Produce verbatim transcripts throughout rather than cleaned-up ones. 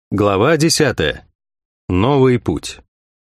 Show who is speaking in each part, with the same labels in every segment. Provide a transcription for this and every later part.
Speaker 1: Глава десятая. Новый путь.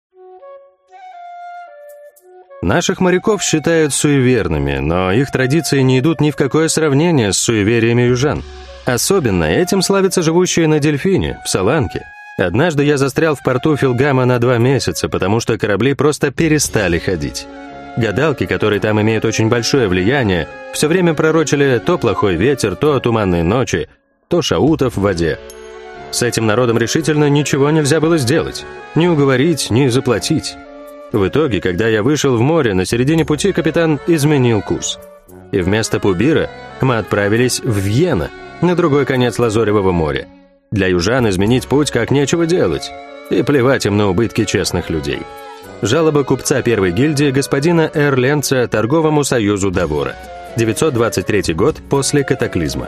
Speaker 1: Наших моряков считают суеверными, но их традиции не идут ни в какое сравнение с суевериями южан. Особенно этим славятся живущие на Дельфине, в Саланке. Однажды я застрял в порту Филгама на два месяца, потому что корабли просто перестали ходить. Гадалки, которые там имеют очень большое влияние, все время пророчили то плохой ветер, то туманные ночи, то шаутов в воде. С этим народом решительно ничего нельзя было сделать. Ни уговорить, ни заплатить. В итоге, когда я вышел в море, на середине пути капитан изменил курс. И вместо Пубира мы отправились в Вьена, на другой конец Лазоревого моря. Для южан изменить путь как нечего делать. И плевать им на убытки честных людей. Жалоба купца первой гильдии господина Р. Ленца торговому союзу Давора. девятьсот двадцать третий год после катаклизма.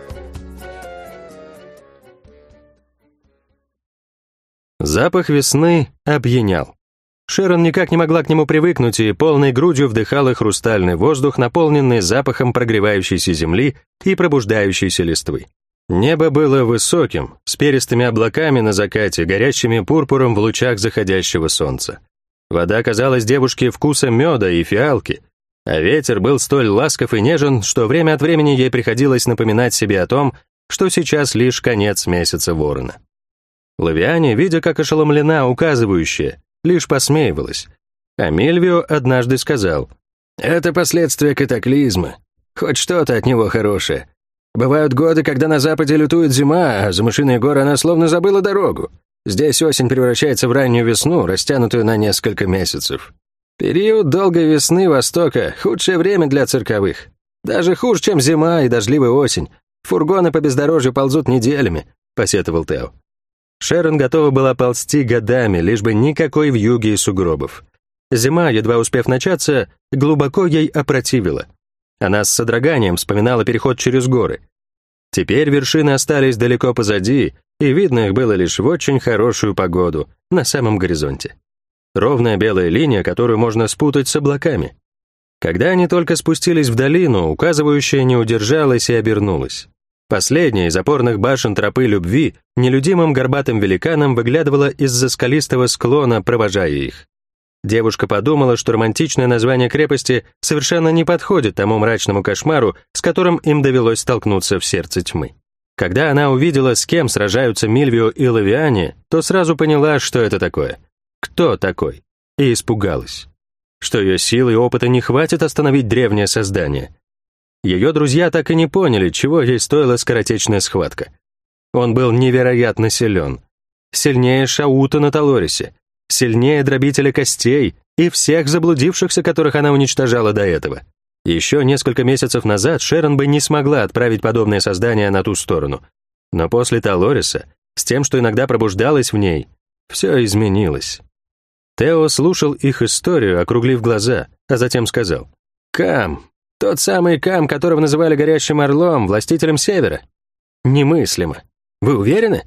Speaker 1: Запах весны опьянял. Шерон никак не могла к нему привыкнуть и полной грудью вдыхала хрустальный воздух, наполненный запахом прогревающейся земли и пробуждающейся листвы. Небо было высоким, с перистыми облаками на закате, горящими пурпуром в лучах заходящего солнца. Вода казалась девушке вкусом меда и фиалки, а ветер был столь ласков и нежен, что время от времени ей приходилось напоминать себе о том, что сейчас лишь конец месяца ворона. Лавиане, видя, как ошеломлена указывающая, лишь посмеивалась. А Мильвио однажды сказал: «Это последствия катаклизма. Хоть что-то от него хорошее. Бывают годы, когда на западе лютует зима, а за мышиные горы она словно забыла дорогу. Здесь осень превращается в раннюю весну, растянутую на несколько месяцев. Период долгой весны Востока — худшее время для цирковых. Даже хуже, чем зима и дождливая осень. Фургоны по бездорожью ползут неделями», — посетовал Тео. Шерон готова была ползти годами, лишь бы никакой вьюги и сугробов. Зима, едва успев начаться, глубоко ей опротивила. Она с содроганием вспоминала переход через горы. Теперь вершины остались далеко позади, и видно их было лишь в очень хорошую погоду, на самом горизонте. Ровная белая линия, которую можно спутать с облаками. Когда они только спустились в долину, указывающая не удержалась и обернулась. Последняя из опорных башен тропы любви нелюдимым горбатым великаном выглядывала из-за скалистого склона, провожая их. Девушка подумала, что романтичное название крепости совершенно не подходит тому мрачному кошмару, с которым им довелось столкнуться в сердце тьмы. Когда она увидела, с кем сражаются Мильвио и Лавиане, то сразу поняла, что это такое. Кто такой? И испугалась. Что ее сил и опыта не хватит остановить древнее создание. Ее друзья так и не поняли, чего ей стоила скоротечная схватка. Он был невероятно силен. Сильнее Шаута на Талорисе, сильнее Дробителя Костей и всех заблудившихся, которых она уничтожала до этого. Еще несколько месяцев назад Шерон бы не смогла отправить подобное создание на ту сторону. Но после Талориса, с тем, что иногда пробуждалось в ней, все изменилось. Тео слушал их историю, округлив глаза, а затем сказал: «Кам, тот самый Кам, которого называли Горящим Орлом, властителем Севера. Немыслимо. Вы уверены?»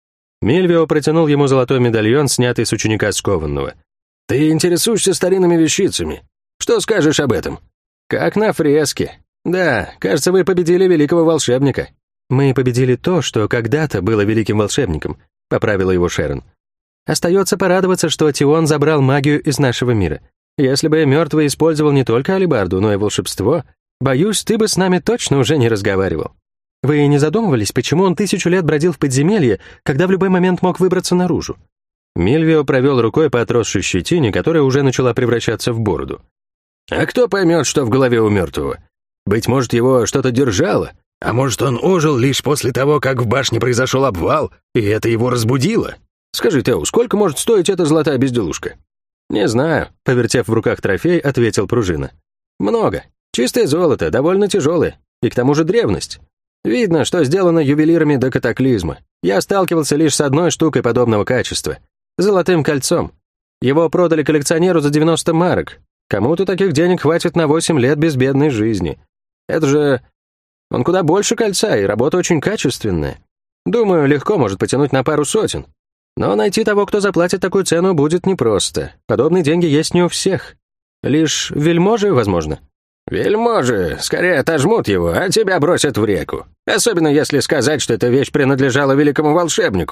Speaker 1: Мильвио протянул ему золотой медальон, снятый с ученика Скованного. «Ты интересуешься старинными вещицами. Что скажешь об этом?» «Как на фреске. Да, кажется, вы победили великого волшебника». «Мы победили то, что когда-то было великим волшебником», — поправила его Шерон. «Остается порадоваться, что Тион забрал магию из нашего мира. Если бы мертвый использовал не только алебарду, но и волшебство, боюсь, ты бы с нами точно уже не разговаривал. Вы не задумывались, почему он тысячу лет бродил в подземелье, когда в любой момент мог выбраться наружу?» Мильвио провел рукой по отросшей щетине, которая уже начала превращаться в бороду. «А кто поймет, что в голове у мертвого? Быть может, его что-то держало, а может, он ожил лишь после того, как в башне произошел обвал, и это его разбудило? Скажи, Тео, сколько может стоить эта золотая безделушка?» «Не знаю», — повертев в руках трофей, ответил Пружина. «Много. Чистое золото, довольно тяжелое. И к тому же древность. Видно, что сделано ювелирами до катаклизма. Я сталкивался лишь с одной штукой подобного качества. Золотым кольцом. Его продали коллекционеру за девяносто марок. Кому-то таких денег хватит на восемь лет безбедной жизни. Это же... Он куда больше кольца, и работа очень качественная. Думаю, легко может потянуть на пару сотен. Но найти того, кто заплатит такую цену, будет непросто. Подобные деньги есть не у всех. Лишь вельможи, возможно». «Вельможи скорее отожмут его, а тебя бросят в реку. Особенно если сказать, что эта вещь принадлежала великому волшебнику.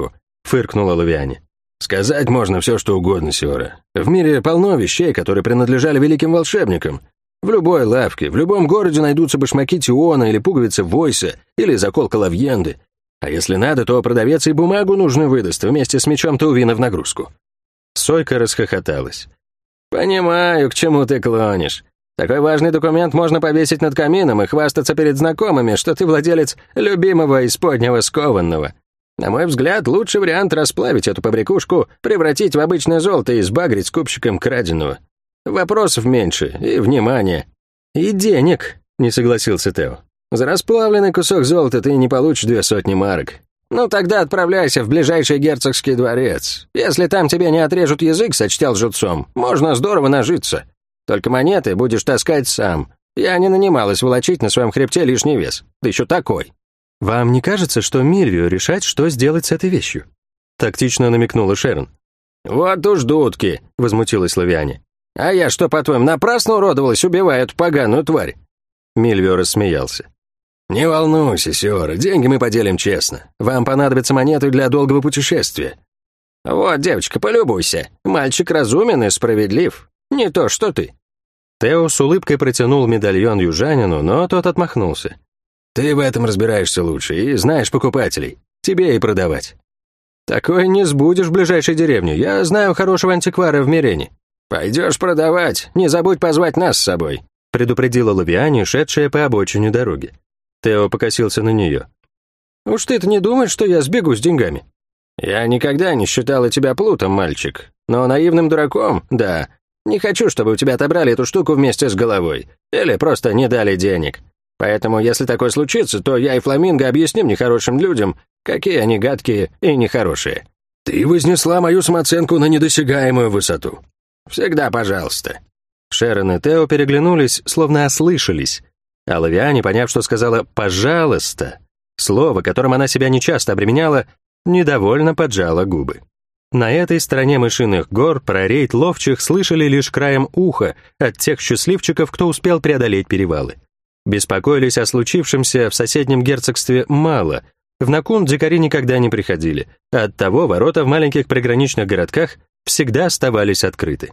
Speaker 1: фыркнула Лавиане.
Speaker 2: «Сказать можно все, что угодно, Сиора. В мире полно вещей, которые принадлежали великим волшебникам. В любой лавке, в любом городе найдутся башмаки Тиона или пуговицы Войса, или заколка Лавьенды. А если надо, то продавец и бумагу нужную выдаст вместе с мечом Таувина в нагрузку».
Speaker 1: Сойка расхохоталась.
Speaker 2: «Понимаю, к чему ты клонишь. Такой важный документ можно повесить над камином и хвастаться перед знакомыми, что ты владелец любимого исподнего скованного. На мой взгляд, лучший вариант расплавить эту побрякушку, превратить в обычное золото и сбагрить скупщиком краденого. Вопросов меньше, и внимания».
Speaker 1: «И денег», — не согласился Тео.
Speaker 2: «За расплавленный кусок золота ты не получишь две сотни марок. Ну тогда отправляйся в ближайший герцогский дворец. Если там тебе не отрежут язык, сочтя лжецом, можно здорово нажиться. Только монеты будешь таскать сам. Я не нанималась волочить на своем хребте лишний вес. Да еще такой».
Speaker 1: «Вам не кажется, что Мильвию решать, что сделать с этой вещью?» Тактично намекнула Шерон.
Speaker 2: «Вот уж дудки», — возмутилась Лавиане. «А я что, по-твоему, напрасно уродовалась, убивая эту поганую тварь?»
Speaker 1: Мильвио рассмеялся.
Speaker 2: «Не волнуйся, Сиора, деньги мы поделим честно. Вам понадобятся монеты для долгого путешествия. Вот, девочка, полюбуйся. Мальчик разумен и справедлив. Не то, что ты».
Speaker 1: Тео с улыбкой протянул медальон южанину, но тот отмахнулся.
Speaker 2: «Ты в этом разбираешься лучше и знаешь покупателей. Тебе и продавать».
Speaker 1: «Такое не сбудешь в ближайшей деревне. Я знаю хорошего антиквара в Мирене».
Speaker 2: «Пойдешь продавать, не забудь позвать нас с собой»,
Speaker 1: предупредила Лавиане, шедшая по обочине дороги. Тео покосился на нее.
Speaker 2: «Уж ты-то не думаешь, что я сбегу с деньгами?» «Я никогда не считала тебя плутом, мальчик. Но наивным дураком, да. Не хочу, чтобы у тебя отобрали эту штуку вместе с головой. Или просто не дали денег. Поэтому, если такое случится, то я и Фламинго объясним нехорошим людям, какие они гадкие и нехорошие».
Speaker 1: «Ты вознесла мою самооценку на недосягаемую высоту».
Speaker 2: «Всегда пожалуйста».
Speaker 1: Шерон и Тео переглянулись, словно ослышались. А Лавиане, поняв, что сказала «пожалуйста», слово, которым она себя нечасто обременяла, недовольно поджала губы. На этой стороне мышиных гор про рейд ловчих слышали лишь краем уха от тех счастливчиков, кто успел преодолеть перевалы. Беспокоились о случившемся в соседнем герцогстве мало. В Накун дикари никогда не приходили, а оттого ворота в маленьких приграничных городках всегда оставались открыты.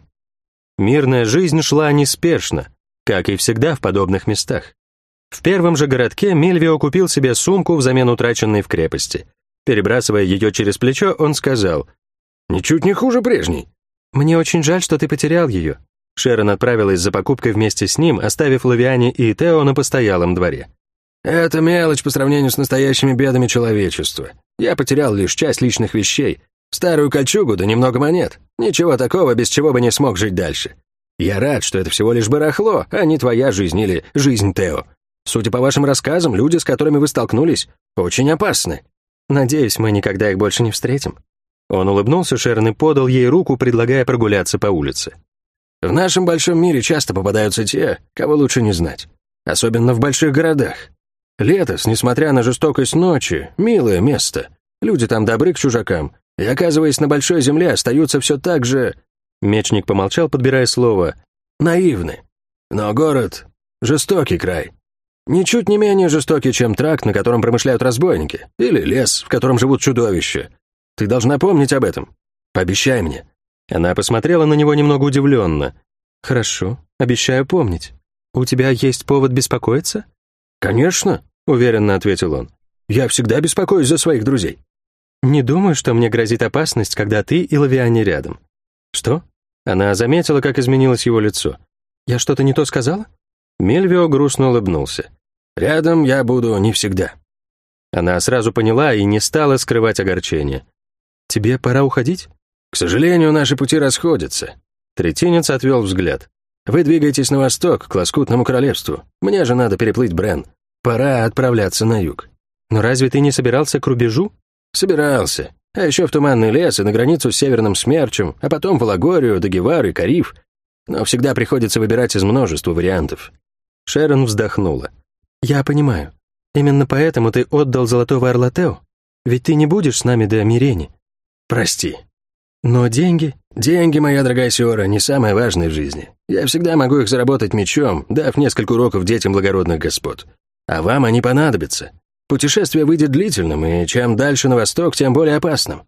Speaker 1: Мирная жизнь шла неспешно, как и всегда в подобных местах. В первом же городке Мильвио купил себе сумку взамен утраченной в крепости. Перебрасывая ее через плечо, он сказал:
Speaker 2: «Ничуть не хуже прежней».
Speaker 1: «Мне очень жаль, что ты потерял ее». Шерон отправилась за покупкой вместе с ним, оставив Лавиане и Тео на постоялом дворе.
Speaker 2: «Это мелочь по сравнению с настоящими бедами человечества. Я потерял лишь часть личных вещей. Старую кольчугу, да немного монет. Ничего такого, без чего бы не смог жить дальше. Я рад, что это всего лишь барахло, а не твоя жизнь или жизнь Тео. Судя по вашим рассказам, люди, с которыми вы столкнулись, очень опасны.
Speaker 1: Надеюсь, мы никогда их больше не встретим». Он улыбнулся Шерон и подал ей руку, предлагая прогуляться по улице.
Speaker 2: «В нашем большом мире часто попадаются те, кого лучше не знать. Особенно в больших городах. Летос, несмотря на жестокость ночи, милое место. Люди там добры к чужакам, и, оказываясь на большой земле, остаются все так же...»
Speaker 1: Мечник помолчал, подбирая слово.
Speaker 2: «Наивны. Но город — жестокий край. Ничуть не менее жестокий, чем тракт, на котором промышляют разбойники, или лес, в котором живут чудовища. Ты должна помнить об этом. Пообещай мне».
Speaker 1: Она посмотрела на него немного удивленно. «Хорошо, обещаю помнить. У тебя есть повод беспокоиться?»
Speaker 2: «Конечно», — уверенно ответил он. «Я всегда беспокоюсь за своих друзей».
Speaker 1: «Не думаю, что мне грозит опасность, когда ты и Лавиане рядом». «Что?» Она заметила, как изменилось его лицо. «Я что-то не то сказала?»
Speaker 2: Мильвио грустно улыбнулся. «Рядом я буду не всегда».
Speaker 1: Она сразу поняла и не стала скрывать огорчение. «Тебе пора уходить?»
Speaker 2: «К сожалению, наши пути расходятся». Третинец отвел взгляд. «Вы двигаетесь на восток, к Лоскутному королевству. Мне же надо переплыть Брен. Пора отправляться на юг».
Speaker 1: «Но разве ты не собирался к рубежу?»
Speaker 2: «Собирался. А еще в Туманный лес и на границу с Северным Смерчем, а потом в Алагорию, Дагевар и Кариф. Но всегда приходится выбирать из множества вариантов».
Speaker 1: Шерон вздохнула. «Я понимаю. Именно поэтому ты отдал Золотого Орла Тео? Ведь ты не будешь с нами до Мирени».
Speaker 2: «Прости».
Speaker 1: «Но деньги...»
Speaker 2: «Деньги, моя дорогая Сиора, не самое важное в жизни. Я всегда могу их заработать мечом, дав несколько уроков детям благородных господ. А вам они понадобятся. Путешествие выйдет длительным, и чем дальше на восток, тем более опасным.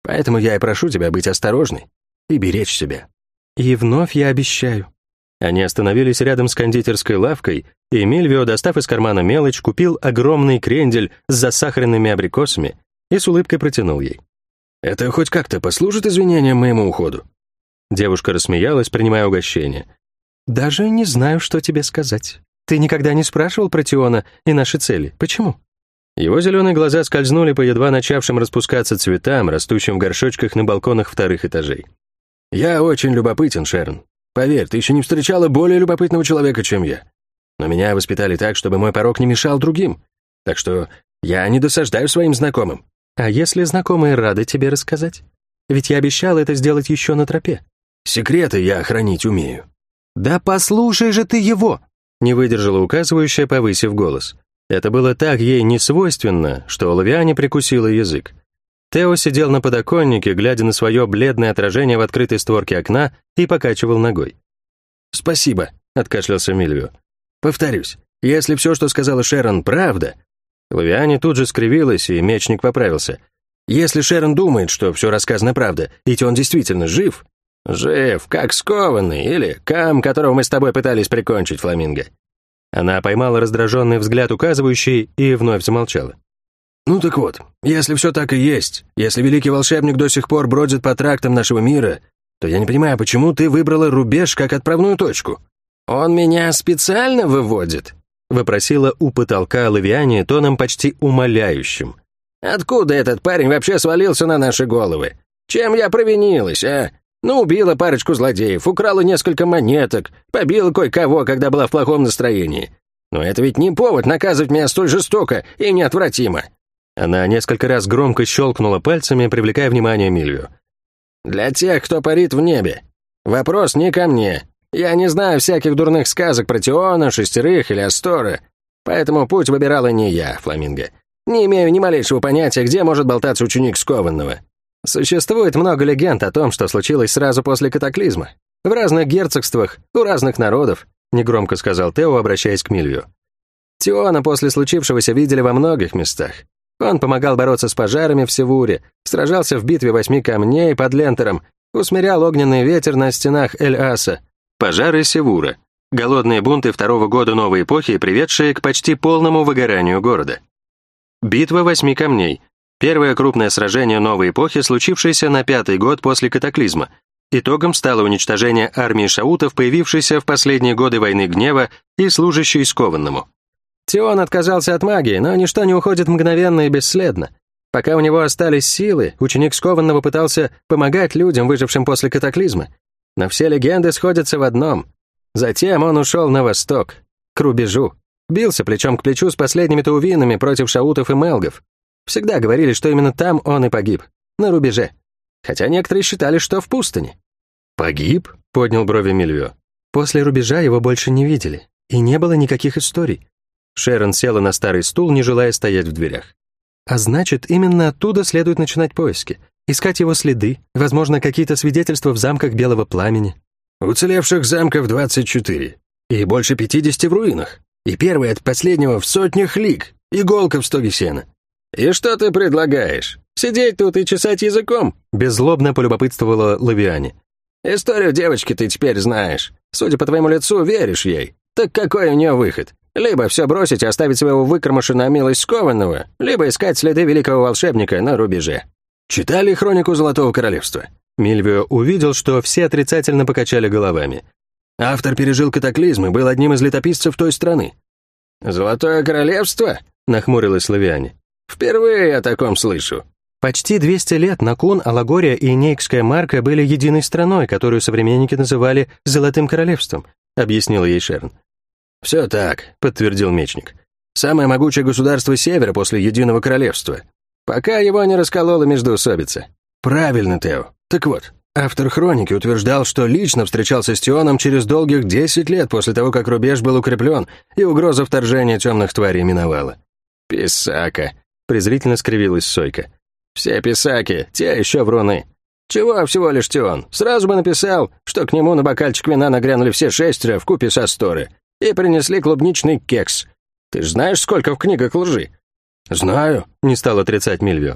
Speaker 2: Поэтому я и прошу тебя быть осторожной и беречь себя».
Speaker 1: «И вновь я обещаю». Они остановились рядом с кондитерской лавкой, и Мильвио, достав из кармана мелочь, купил огромный крендель с засахаренными абрикосами и с улыбкой протянул ей.
Speaker 2: «Это хоть как-то послужит извинением моему уходу?»
Speaker 1: Девушка рассмеялась, принимая угощение. «Даже не знаю, что тебе сказать. Ты никогда не спрашивал про Тиона и наши цели. Почему?» Его зеленые глаза скользнули по едва начавшим распускаться цветам, растущим в горшочках на балконах вторых этажей.
Speaker 2: «Я очень любопытен, Шерон. Поверь, ты еще не встречала более любопытного человека, чем я. Но меня воспитали так, чтобы мой порок не мешал другим. Так что я не досаждаю своим знакомым».
Speaker 1: «А если знакомые рады тебе рассказать? Ведь я обещал это сделать еще на тропе».
Speaker 2: «Секреты я хранить умею».
Speaker 1: «Да послушай же ты его!» Не выдержала указывающая, повысив голос. Это было так ей несвойственно, что Лавиане прикусила язык. Тео сидел на подоконнике, глядя на свое бледное отражение в открытой створке окна и покачивал ногой.
Speaker 2: «Спасибо», — откашлялся Мильвио. «Повторюсь, если все, что сказала Шерон, правда...»
Speaker 1: Лавиане тут же скривилась, и мечник поправился.
Speaker 2: «Если Шерон думает, что все рассказано правда, ведь он действительно жив...»
Speaker 1: «Жив, как скованный, или Кам, которого мы с тобой пытались прикончить, Фламинго». Она поймала раздраженный взгляд указывающий и вновь замолчала.
Speaker 2: «Ну так вот, если все так и есть, если великий волшебник до сих пор бродит по трактам нашего мира, то я не понимаю, почему ты выбрала рубеж как отправную точку?»
Speaker 1: «Он меня специально выводит?» — вопросила у потолка Лавиане тоном почти умоляющим. «Откуда этот парень вообще свалился на наши головы? Чем я провинилась, а? Ну, убила парочку злодеев, украла несколько монеток, побила кое-кого, когда была в плохом настроении. Но это ведь не повод наказывать меня столь жестоко и неотвратимо». Она несколько раз громко щелкнула пальцами, привлекая внимание Мильвио. «Для тех, кто парит в небе. Вопрос не ко мне. Я не знаю всяких дурных сказок про Тиона, Шестерых или Астора, поэтому путь выбирала не я, Фламинго. Не имею ни малейшего понятия, где может болтаться ученик скованного. Существует много легенд о том, что случилось сразу после катаклизма. В разных герцогствах, у разных народов», — негромко сказал Тео, обращаясь к Мильвио. «Тиона после случившегося видели во многих местах. Он помогал бороться с пожарами в Севуре, сражался в битве восьми камней под Лентером, усмирял огненный ветер на стенах Эль-Аса. Пожары Севура. Голодные бунты второго года новой эпохи, приведшие к почти полному выгоранию города. Битва восьми камней. Первое крупное сражение новой эпохи, случившееся на пятый год после катаклизма. Итогом стало уничтожение армии шаутов, появившейся в последние годы войны гнева и служащей скованному. Тион отказался от магии, но ничто не уходит мгновенно и бесследно. Пока у него остались силы, ученик скованного пытался помогать людям, выжившим после катаклизма. Но все легенды сходятся в одном. Затем он ушел на восток, к рубежу. Бился плечом к плечу с последними таувинами против шаутов и мелгов. Всегда говорили, что именно там он и погиб, на рубеже. Хотя некоторые считали, что в пустыне.
Speaker 2: «Погиб?» —
Speaker 1: поднял брови Мильвио. После рубежа его больше не видели, и не было никаких историй. Шерон села на старый стул, не желая стоять в дверях. А значит, именно оттуда следует начинать поиски. Искать его следы, возможно, какие-то свидетельства в замках Белого Пламени.
Speaker 2: «Уцелевших замков двадцать четыре, и больше пятидесяти в руинах. И первый от последнего в сотнях лиг, иголка в стоге сена».
Speaker 1: «И что ты предлагаешь? Сидеть тут и чесать языком?» Беззлобно полюбопытствовала Лавиане. «Историю девочки ты теперь знаешь. Судя по твоему лицу, веришь ей. Так какой у нее выход? Либо все бросить и оставить своего выкормыша на милость скованного, либо искать следы великого волшебника на рубеже».
Speaker 2: «Читали хронику Золотого Королевства?»
Speaker 1: Мильвио увидел, что все отрицательно покачали головами.
Speaker 2: «Автор пережил катаклизм и был одним из летописцев той страны».
Speaker 1: «Золотое Королевство?» — нахмурилась Лавиане. «Впервые о таком слышу». Почти двести лет Накун, Алагория и Нейкская марка были единой страной, которую современники называли «Золотым Королевством», — объяснила ей Шерон.
Speaker 2: «Все так», — подтвердил мечник. «Самое могучее государство Севера после Единого Королевства. Пока его не расколола междоусобица». «Правильно, Тео. Так вот, автор хроники утверждал, что лично встречался с Тионом через долгих десять лет после того, как рубеж был укреплен и угроза вторжения темных тварей миновала».
Speaker 1: «Писака», — презрительно скривилась Сойка. «Все писаки, те еще вруны. Чего всего лишь Тион? Сразу бы написал, что к нему на бокальчик вина нагрянули все шестеро вкупе со Асторы и принесли клубничный кекс. Ты ж знаешь, сколько в книгах лжи?»
Speaker 2: «Знаю», —
Speaker 1: не стал отрицать Мильвио.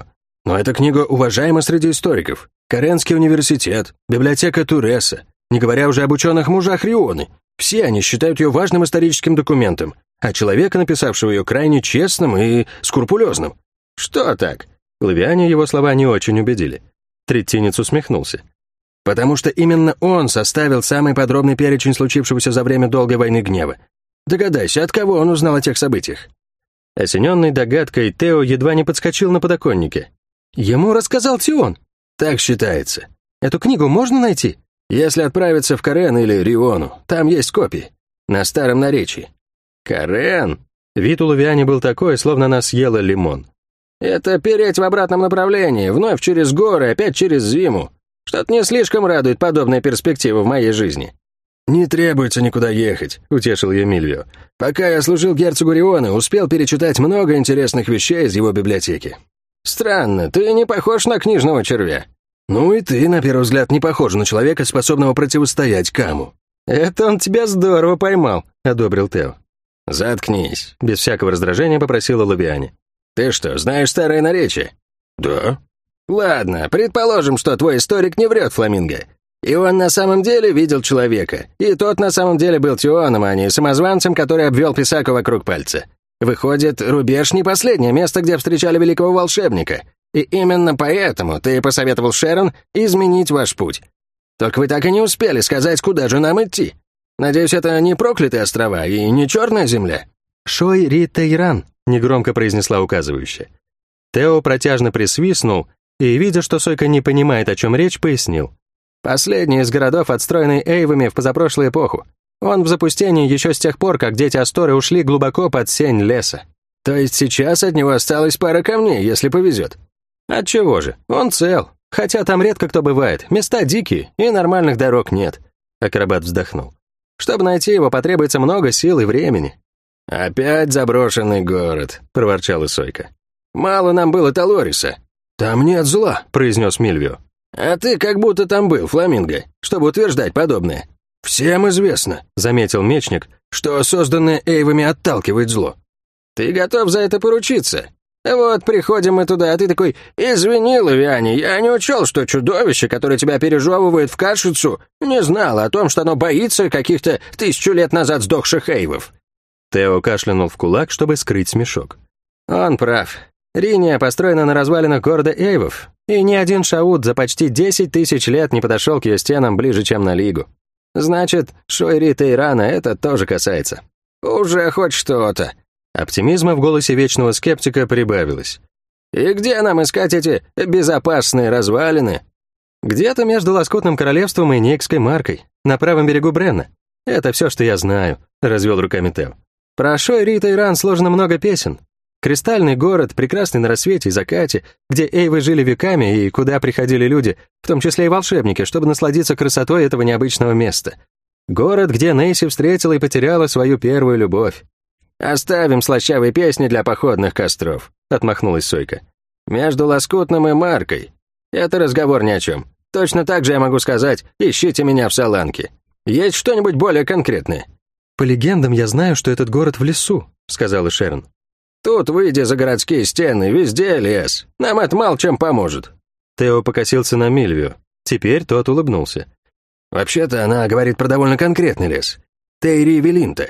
Speaker 2: Но эта книга уважаема среди историков. Каренский университет, библиотека Туреса, не говоря уже об ученых-мужах Рионы. Все они считают ее важным историческим документом, а человека, написавшего ее, крайне честным и скрупулезным. Что так? Лавиане его слова не очень убедили. Третинец усмехнулся. Потому что именно он составил самый подробный перечень случившегося за время долгой войны гнева. Догадайся, от кого он узнал о тех событиях? Осененный догадкой, Тео едва не подскочил на подоконнике. Ему рассказал Тион. Так считается. Эту книгу можно найти? Если отправиться в Карен или Риону, там есть копии. На старом наречии. Карен? Вид у Лавиани был такой, словно она съела лимон. Это переть в обратном направлении, вновь через горы, опять через зиму. Что-то не слишком радует подобная перспектива в моей жизни. «Не требуется никуда ехать», — утешил ее Мильвио. «Пока я служил герцогу Риона, успел перечитать много интересных вещей из его библиотеки». «Странно, ты не похож на книжного червя». «Ну и ты, на первый взгляд, не похож на человека, способного противостоять Каму». «Это он тебя здорово поймал», — одобрил Тео. «Заткнись», — без всякого раздражения попросила Лавиани. «Ты что, знаешь старое наречие?» «Да». «Ладно, предположим, что твой историк не врет, Фламинго. И он на самом деле видел человека, и тот на самом деле был Тионом, а не самозванцем, который обвел писаку вокруг пальца. Выходит, рубеж не последнее место, где встречали великого волшебника. И именно поэтому ты посоветовал Шерон изменить ваш путь. Только вы так и не успели сказать, куда же нам идти. Надеюсь, это не проклятые острова и не черная земля?»
Speaker 1: «Шой-Ри-Тейран», — негромко произнесла указывающая. Тео протяжно присвистнул и, видя, что Сойка не понимает, о чем речь, пояснил. «Последний из городов, отстроенный эйвами в позапрошлую эпоху. Он в запустении еще с тех пор, как дети Асторы ушли глубоко под сень леса. То есть сейчас от него осталась пара камней, если повезет. Отчего же, он цел. Хотя там редко кто бывает, места дикие, и нормальных дорог нет». Акробат вздохнул. «Чтобы найти его, потребуется много сил и времени». «Опять заброшенный город», — проворчал Сойка. «Мало нам было Талориса». «Там нет зла», — произнес Мильвио. «А ты как будто там был, Фламинго, чтобы утверждать подобное». «Всем известно», — заметил мечник, «что созданное эйвами отталкивает зло». «Ты готов за это поручиться? Вот приходим мы туда, а ты такой: извини, Лавиани, я не учел, что чудовище, которое тебя пережевывает в кашицу, не знало о том, что оно боится каких-то тысячу лет назад сдохших эйвов». Тео кашлянул в кулак, чтобы скрыть смешок.
Speaker 2: «Он прав. Риния построена на развалинах города эйвов, и ни один шаут за почти десять тысяч лет не подошел к ее стенам ближе, чем на Лигу. Значит, Шойри Тейрана это тоже касается. Уже хоть что-то».
Speaker 1: Оптимизма в голосе вечного скептика прибавилось.
Speaker 2: «И где нам искать эти безопасные развалины?»
Speaker 1: «Где-то между Лоскутным королевством и Никской маркой, на правом берегу Бренна. Это все, что я знаю», — развел руками Тео. «Про Шойри Тейран сложено много песен. Кристальный город, прекрасный на рассвете и закате, где эйвы жили веками и куда приходили люди, в том числе и волшебники, чтобы насладиться красотой этого необычного места. Город, где Нейси встретила и потеряла свою первую любовь».
Speaker 2: «Оставим слащавые песни для походных костров», — отмахнулась Сойка. «Между Лоскутным и Маркой. Это разговор ни о чем. Точно так же я могу сказать: ищите меня в Саланке. Есть что-нибудь более конкретное?»
Speaker 1: «По легендам я знаю, что этот город в лесу», — сказала Шерон.
Speaker 2: «Тут, выйдя за городские стены, везде лес. Нам это мало чем поможет».
Speaker 1: Тео покосился на Мильвио. Теперь тот улыбнулся.
Speaker 2: «Вообще-то она говорит про довольно конкретный лес. Тейри Велинта.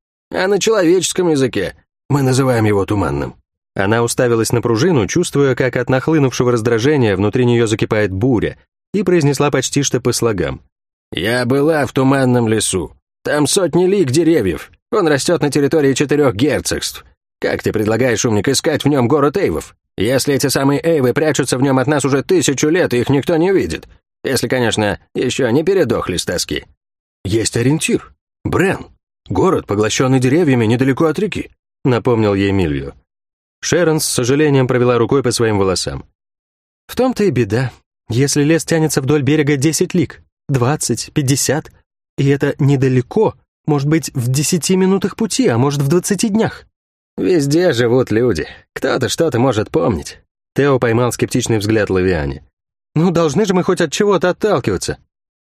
Speaker 2: А на человеческом языке мы называем его туманным».
Speaker 1: Она уставилась на пружину, чувствуя, как от нахлынувшего раздражения внутри нее закипает буря, и произнесла почти что по слогам.
Speaker 2: «Я была в туманном лесу. Там сотни лиг деревьев. Он растет на территории четырех герцогств. Как ты предлагаешь, умник, искать в нем город эйвов? Если эти самые эйвы прячутся в нем от нас уже тысячу лет, и их никто не видит. Если, конечно, еще не передохли с тоски».
Speaker 3: «Есть ориентир. Брен. Город, поглощенный деревьями недалеко от реки»,
Speaker 1: — напомнил ей Мильвио. Шерон с сожалением провела рукой по своим волосам. «В том-то и беда. Если лес тянется вдоль берега десять лиг, двадцать, пятьдесят, и это недалеко, может быть, в десяти минутах пути, а может, в двадцати днях».
Speaker 2: «Везде живут люди. Кто-то что-то может помнить».
Speaker 1: Тео поймал скептичный взгляд Лавиани.
Speaker 2: «Ну, должны же мы хоть от чего-то отталкиваться».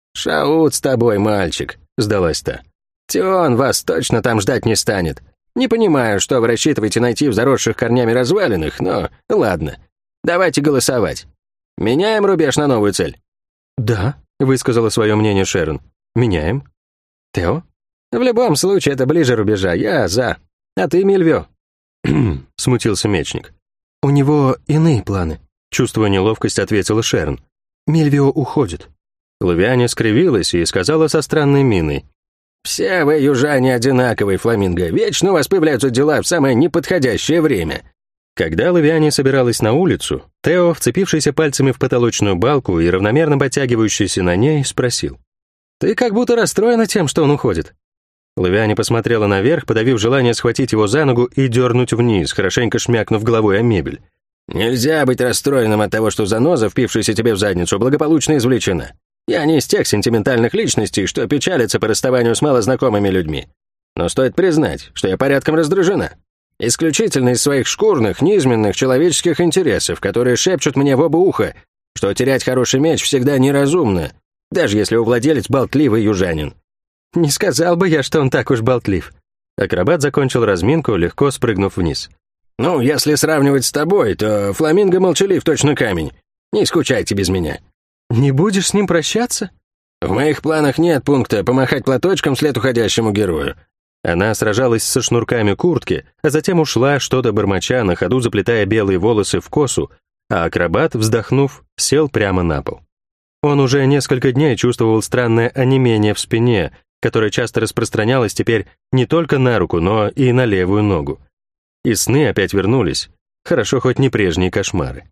Speaker 2: «Шаут с тобой, мальчик», — сдалась та. «Тион вас точно там ждать не станет. Не понимаю, что вы рассчитываете найти в заросших корнями развалинах, но ладно. Давайте голосовать. Меняем рубеж на новую цель?»
Speaker 1: «Да», — высказала свое мнение Шерон. «Меняем». «Тео?»
Speaker 2: «В любом случае, это ближе рубежа. Я за. А ты, Мильвио?»
Speaker 1: смутился мечник.
Speaker 3: «У него иные планы»,
Speaker 1: — чувствуя неловкость, ответила Шерон.
Speaker 3: «Мильвио уходит».
Speaker 1: Лавиане скривилась и сказала со странной миной.
Speaker 2: «Все вы, южане, одинаковые, Фламинго. Вечно у вас появляются дела в самое неподходящее время».
Speaker 1: Когда Лавиане собиралась на улицу, Тео, вцепившийся пальцами в потолочную балку и равномерно подтягивающийся на ней, спросил.
Speaker 2: «Ты как будто расстроена тем, что он уходит».
Speaker 1: Лавиане посмотрела наверх, подавив желание схватить его за ногу и дернуть вниз, хорошенько шмякнув головой о мебель.
Speaker 2: «Нельзя быть расстроенным от того, что заноза, впившаяся тебе в задницу, благополучно извлечена. Я не из тех сентиментальных личностей, что печалятся по расставанию с малознакомыми людьми. Но стоит признать, что я порядком раздражена. Исключительно из своих шкурных, низменных человеческих интересов, которые шепчут мне в оба уха, что терять хороший меч всегда неразумно, даже если у владелец болтливый южанин».
Speaker 1: «Не сказал бы я, что он так уж болтлив». Акробат закончил разминку, легко спрыгнув вниз.
Speaker 2: «Ну, если сравнивать с тобой, то Фламинго молчалив точно камень. Не скучайте без меня».
Speaker 1: «Не будешь с ним прощаться?»
Speaker 2: «В моих планах нет пункта помахать платочком вслед уходящему герою».
Speaker 1: Она сражалась со шнурками куртки, а затем ушла, что-то бормоча, на ходу заплетая белые волосы в косу, а акробат, вздохнув, сел прямо на пол. Он уже несколько дней чувствовал странное онемение в спине, которое часто распространялось теперь не только на руку, но и на левую ногу. И сны опять вернулись, хорошо хоть не прежние кошмары.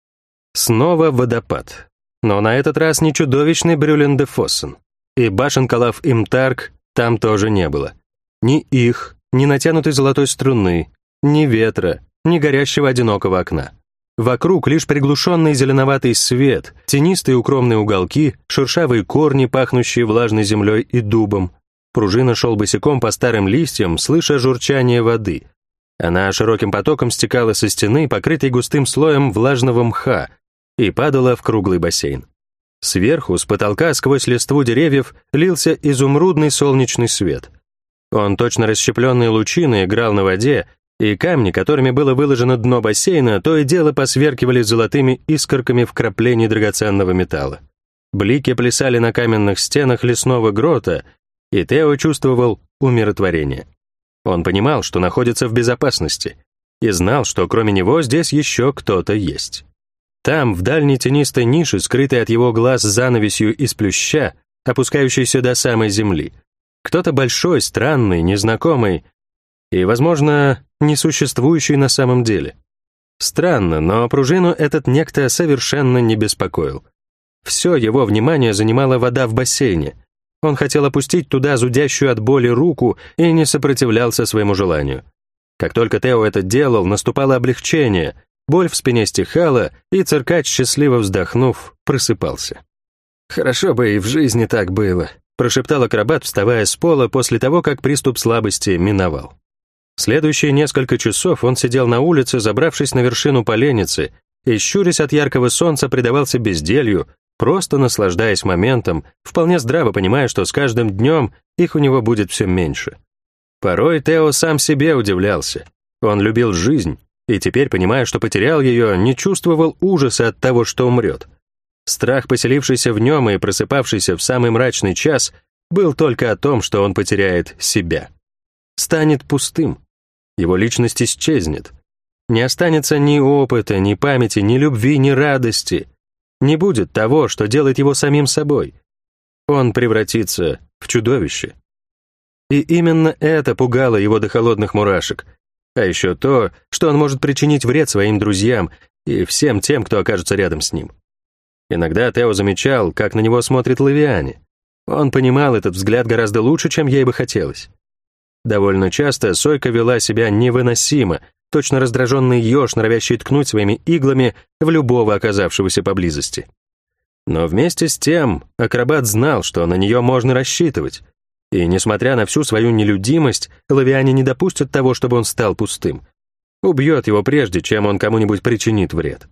Speaker 1: Снова водопад. Но на этот раз не чудовищный Брюлен-де-Фоссен. И башен Калав-Имтарк там тоже не было. Ни их, ни натянутой золотой струны, ни ветра, ни горящего одинокого окна. Вокруг лишь приглушенный зеленоватый свет, тенистые укромные уголки, шершавые корни, пахнущие влажной землей и дубом. Пружина шел босиком по старым листьям, слыша журчание воды. Она широким потоком стекала со стены, покрытой густым слоем влажного мха, и падала в круглый бассейн. Сверху, с потолка, сквозь листву деревьев, лился изумрудный солнечный свет. Он, точно расщепленные лучины, играл на воде, и камни, которыми было выложено дно бассейна, то и дело посверкивали золотыми искорками вкраплений драгоценного металла. Блики плясали на каменных стенах лесного грота, и Тео чувствовал умиротворение. Он понимал, что находится в безопасности, и знал, что кроме него здесь еще кто-то есть. Там, в дальней тенистой нише, скрытой от его глаз занавесью из плюща, опускающейся до самой земли, кто-то большой, странный, незнакомый и, возможно, несуществующий на самом деле. Странно, но пружину этот некто совершенно не беспокоил. Все его внимание занимала вода в бассейне. Он хотел опустить туда зудящую от боли руку и не сопротивлялся своему желанию. Как только Тео это делал, наступало облегчение, боль в спине стихала, и циркач, счастливо вздохнув, просыпался. «Хорошо бы и в жизни так было», — прошептал акробат, вставая с пола после того, как приступ слабости миновал. Следующие несколько часов он сидел на улице, забравшись на вершину поленницы, и, щурясь от яркого солнца, предавался безделью, просто наслаждаясь моментом, вполне здраво понимая, что с каждым днем их у него будет все меньше. Порой Тео сам себе удивлялся. Он любил жизнь, и теперь, понимая, что потерял ее, не чувствовал ужаса от того, что умрет. Страх, поселившийся в нем и просыпавшийся в самый мрачный час, был только о том, что он потеряет себя. Станет пустым. Его личность исчезнет. Не останется ни опыта, ни памяти, ни любви, ни радости. Не будет того, что делает его самим собой. Он превратится в чудовище. И именно это пугало его до холодных мурашек. А еще то, что он может причинить вред своим друзьям и всем тем, кто окажется рядом с ним. Иногда Тео замечал, как на него смотрит Лавиане. Он понимал этот взгляд гораздо лучше, чем ей бы хотелось. Довольно часто Сойка вела себя невыносимо, точно раздраженный еж, норовящий ткнуть своими иглами в любого оказавшегося поблизости. Но вместе с тем акробат знал, что на нее можно рассчитывать, и, несмотря на всю свою нелюдимость, Лавиане не допустят того, чтобы он стал пустым. Убьет его прежде, чем он кому-нибудь причинит вред.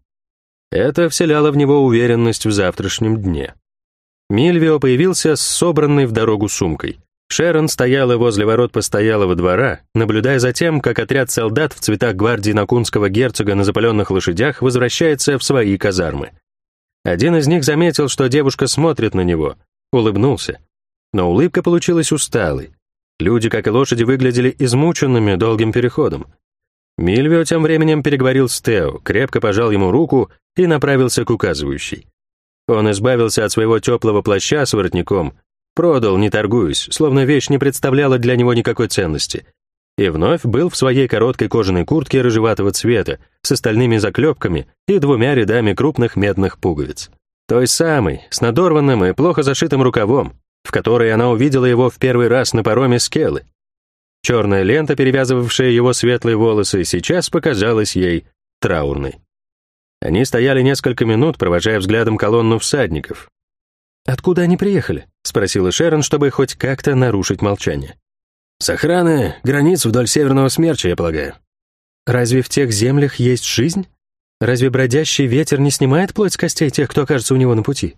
Speaker 1: Это вселяло в него уверенность в завтрашнем дне. Мильвио появился с собранной в дорогу сумкой. Шерон стояла возле ворот постоялого двора, наблюдая за тем, как отряд солдат в цветах гвардии накунского герцога на запаленных лошадях возвращается в свои казармы. Один из них заметил, что девушка смотрит на него, улыбнулся. Но улыбка получилась усталой. Люди, как и лошади, выглядели измученными долгим переходом. Мильвио тем временем переговорил с Тео, крепко пожал ему руку и направился к указывающей. Он избавился от своего теплого плаща с воротником, продал, не торгуясь, словно вещь не представляла для него никакой ценности, и вновь был в своей короткой кожаной куртке рыжеватого цвета, с остальными заклепками и двумя рядами крупных медных пуговиц. Той самой, с надорванным и плохо зашитым рукавом, в которой она увидела его в первый раз на пароме Скелы. Черная лента, перевязывавшая его светлые волосы, сейчас показалась ей траурной. Они стояли несколько минут, провожая взглядом колонну всадников. «Откуда они приехали?» — спросила Шерон, чтобы хоть как-то нарушить молчание.
Speaker 3: «С охраны границ вдоль Северного Смерча, я полагаю».
Speaker 1: «Разве в тех землях есть жизнь? Разве бродящий ветер не снимает плоть с костей тех, кто окажется у него на пути?»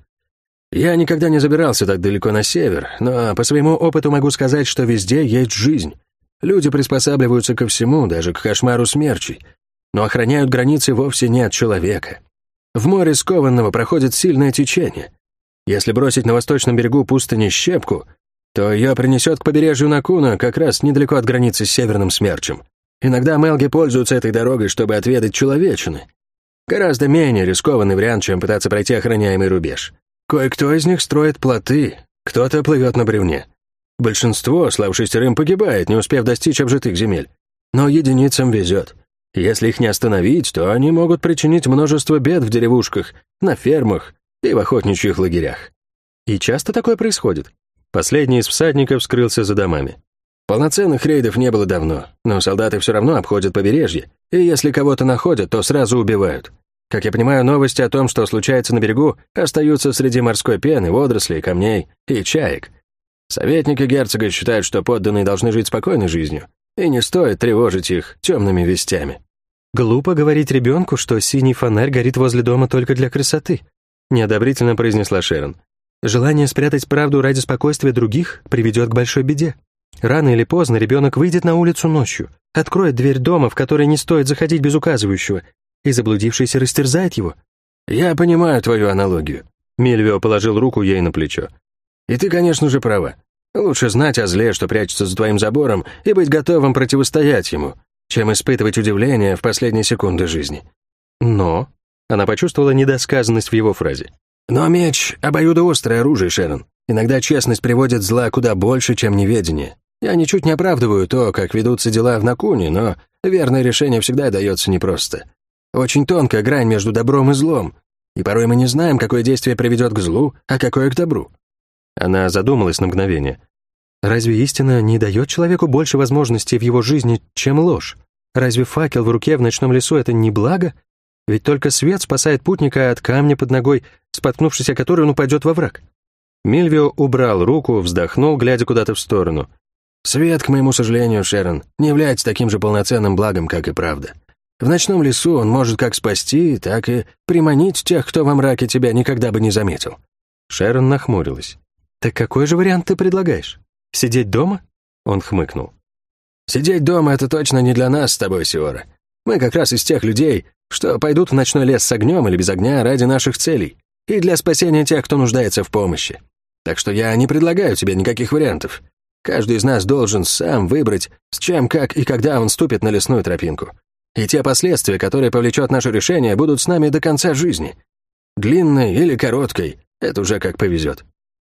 Speaker 3: «Я никогда не забирался так далеко на север, но по своему опыту могу сказать, что везде есть жизнь. Люди приспосабливаются ко всему, даже к кошмару смерчей, но охраняют границы вовсе не от человека. В море скованного проходит сильное течение. Если бросить на восточном берегу пустыни щепку, то ее принесет к побережью Накуна как раз недалеко от границы с Северным Смерчем. Иногда мелги пользуются этой дорогой, чтобы отведать человечины. Гораздо менее рискованный вариант, чем пытаться пройти охраняемый рубеж. Кое-кто из них строит плоты, кто-то плывет на бревне. Большинство, слав шестерым, погибает, не успев достичь обжитых земель. Но единицам везет. Если их не остановить, то они могут причинить множество бед в деревушках, на фермах и в охотничьих лагерях.
Speaker 1: И часто такое происходит? Последний из всадников скрылся за домами.
Speaker 3: Полноценных рейдов не было давно, но солдаты все равно обходят побережье, и если кого-то находят, то сразу убивают. Как я понимаю, новости о том, что случается на берегу, остаются среди морской пены, водорослей, камней и чаек. Советники герцога считают, что подданные должны жить спокойной жизнью, и не стоит тревожить их темными вестями.
Speaker 1: «Глупо говорить ребенку, что синий фонарь горит возле дома только для красоты», неодобрительно произнесла Шерон. «Желание спрятать правду ради спокойствия других приведет к большой беде. Рано или поздно ребенок выйдет на улицу ночью, откроет дверь дома, в который не стоит заходить без указывающего, и заблудившийся растерзает его».
Speaker 3: «Я понимаю твою аналогию», — Мильвио положил руку ей на плечо. «И ты, конечно же, права. Лучше знать о зле, что прячется за твоим забором, и быть готовым противостоять ему, чем испытывать удивление в последние секунды жизни».
Speaker 1: «Но...» — она почувствовала недосказанность в его фразе.
Speaker 3: «Но меч — обоюдоострое оружие, Шерон. Иногда честность приводит зла куда больше, чем неведение. Я ничуть не оправдываю то, как ведутся дела в Накуне, но верное решение всегда дается непросто. Очень тонкая грань между добром и злом, и порой мы не знаем, какое действие приведет к злу, а какое к добру».
Speaker 1: Она задумалась на мгновение. «Разве истина не дает человеку больше возможностей в его жизни, чем ложь? Разве факел в руке в ночном лесу — это не благо? Ведь только свет спасает путника от камня под ногой, споткнувшись о который он упадет во враг». Мильвио убрал руку, вздохнул, глядя куда-то в сторону.
Speaker 3: «Свет, к моему сожалению, Шерон, не является таким же полноценным благом, как и правда. В ночном лесу он может как спасти, так и приманить тех, кто во мраке тебя никогда бы не заметил».
Speaker 1: Шерон нахмурилась. «Так какой же вариант ты предлагаешь? Сидеть дома?» Он хмыкнул.
Speaker 3: «Сидеть дома — это точно не для нас с тобой, Сиора. Мы как раз из тех людей, что пойдут в ночной лес с огнем или без огня ради наших целей и для спасения тех, кто нуждается в помощи. Так что я не предлагаю тебе никаких вариантов. Каждый из нас должен сам выбрать, с чем, как и когда он ступит на лесную тропинку. И те последствия, которые повлечет наше решение, будут с нами до конца жизни. Длинной или короткой — это уже как повезет».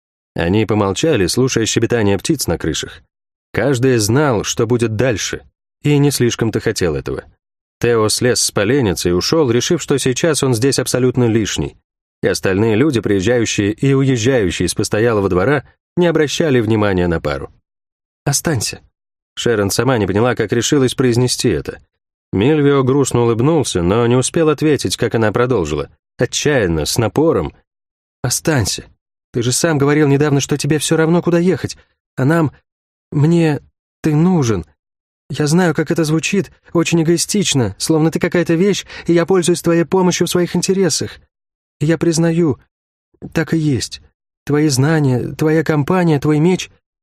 Speaker 1: Они помолчали, слушая щебетание птиц на крышах. Каждый знал, что будет дальше, и не слишком-то хотел этого. Тео слез с поленницы и ушел, решив, что сейчас он здесь абсолютно лишний, и остальные люди, приезжающие и уезжающие из постоялого двора, не обращали внимания на пару. «Останься». Шерон сама не поняла, как решилась произнести это. Мильвио грустно улыбнулся, но не успел ответить, как она продолжила. Отчаянно, с напором. «Останься. Ты же сам говорил недавно, что тебе все равно, куда ехать. А нам... Мне... Ты нужен. Я знаю, как это звучит, очень эгоистично, словно ты какая-то вещь, и я пользуюсь твоей помощью в своих интересах. И я признаю, так и есть. Твои знания, твоя компания, твой меч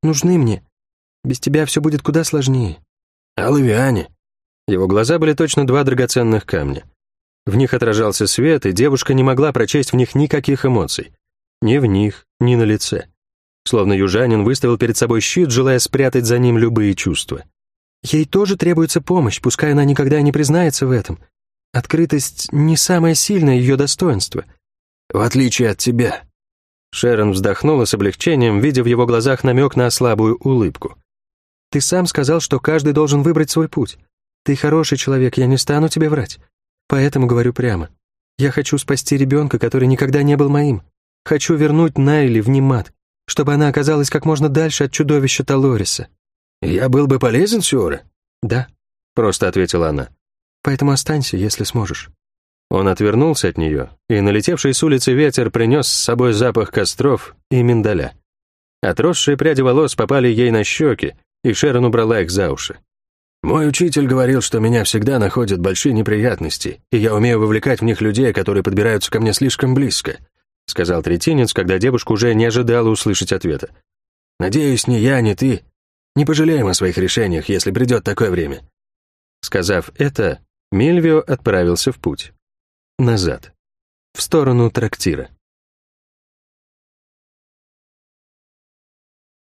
Speaker 3: нужны мне. Без тебя все будет куда сложнее».
Speaker 1: «А Лавиане?» Его глаза были точно два драгоценных камня. В них отражался свет, и девушка не могла прочесть в них никаких эмоций. Ни в них, ни на лице. Словно южанин выставил перед собой щит, желая спрятать за ним любые чувства.
Speaker 3: «Ей тоже требуется помощь, пускай она никогда и не признается в этом. Открытость — не самое сильное ее достоинство».
Speaker 1: «В отличие от тебя». Шерон вздохнула с облегчением, видя в его глазах намек на слабую улыбку.
Speaker 3: «Ты сам сказал, что каждый должен выбрать свой путь. Ты хороший человек, я не стану тебе врать. Поэтому говорю прямо. Я хочу спасти ребенка, который никогда не был моим. Хочу вернуть Найли в Нимат, чтобы она оказалась как можно дальше от чудовища Талориса».
Speaker 1: «Я был бы полезен, Сиора?»
Speaker 3: «Да»,
Speaker 1: — просто ответила она.
Speaker 3: «Поэтому останься, если сможешь».
Speaker 1: Он отвернулся от нее, и налетевший с улицы ветер принес с собой запах костров и миндаля. Отросшие пряди волос попали ей на щеки, и Шерон убрала их за уши. «Мой учитель говорил, что меня всегда находят большие неприятности, и я умею вовлекать в них людей, которые подбираются ко мне слишком близко», сказал третинец, когда девушка уже не ожидала услышать ответа. «Надеюсь, ни я, ни ты не пожалеем о своих решениях, если придет такое время». Сказав это, Мильвио отправился в путь. Назад. В сторону трактира.